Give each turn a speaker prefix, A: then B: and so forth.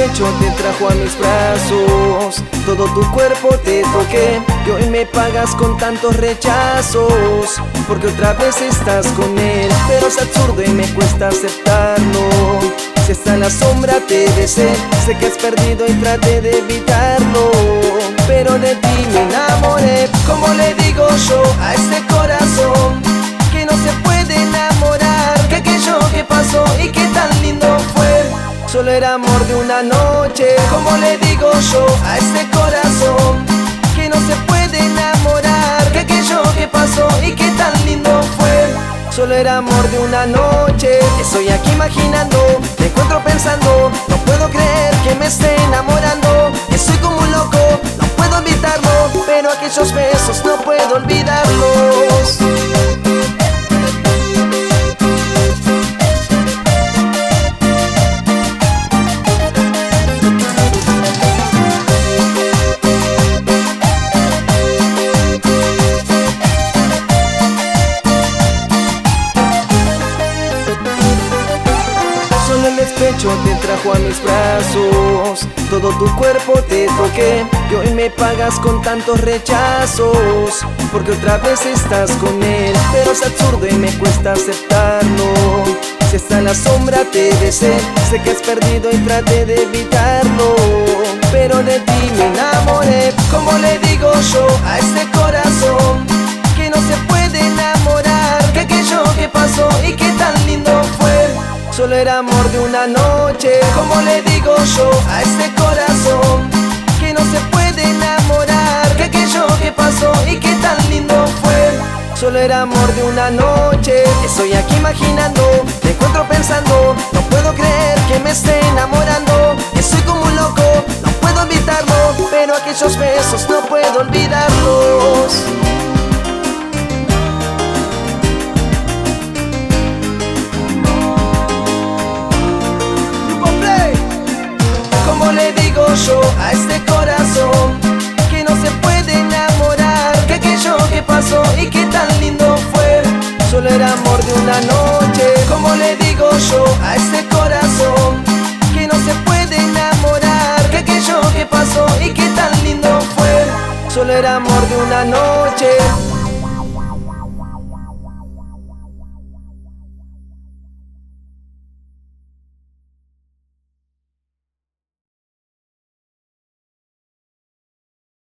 A: pecho te trajo a mis brazos, todo tu cuerpo te toqué, y hoy me pagas con tantos rechazos, porque otra vez estás con él. Pero es absurdo y me cuesta aceptarlo. Si está en la sombra te besé, sé que has perdido y traté de evitarlo, pero de ti me enamoré. ¿Cómo le digo yo a este corazón que no se puede enamorar? Que aquello que pasó y que tan lindo fue solo era amor de una noche. ¿Cómo le digo yo a este corazón que no se puede enamorar? Que aquello que pasó y que tan lindo fue solo era amor de una noche. Estoy aquí imaginando, me encuentro pensando, no puedo creer que me esté enamorando. Estoy como un loco, no puedo evitarlo, pero aquellos besos no puedo olvidarlos. Solo el despecho te trajo a mis brazos, todo tu cuerpo te toqué, y hoy me pagas con tantos rechazos, porque otra vez estás con él. Pero es absurdo y me cuesta aceptarlo. Si está en la sombra te besé, sé que has perdido y traté de evitarlo, pero de ti me enamoré. ¿Cómo le digo yo a este corazón que no se puede enamorar? Que aquello que pasó y que tan lindo fue solo era amor de una noche. ¿Cómo le digo yo a este corazón que no se puede enamorar? Que aquello que pasó y que tan lindo fue solo era amor de una noche. Estoy aquí imaginando, me encuentro pensando, no puedo creer que me esté enamorando. Estoy como un loco, no puedo evitarlo, pero aquellos besos no puedo olvidarlos. ¿Cómo le digo yo a este corazón que no se puede enamorar? Que aquello que pasó y que tan lindo fue solo era amor de una noche. ¿Cómo le digo yo a este corazón que no se puede enamorar? Que aquello que pasó y que tan lindo fue solo era amor de una noche.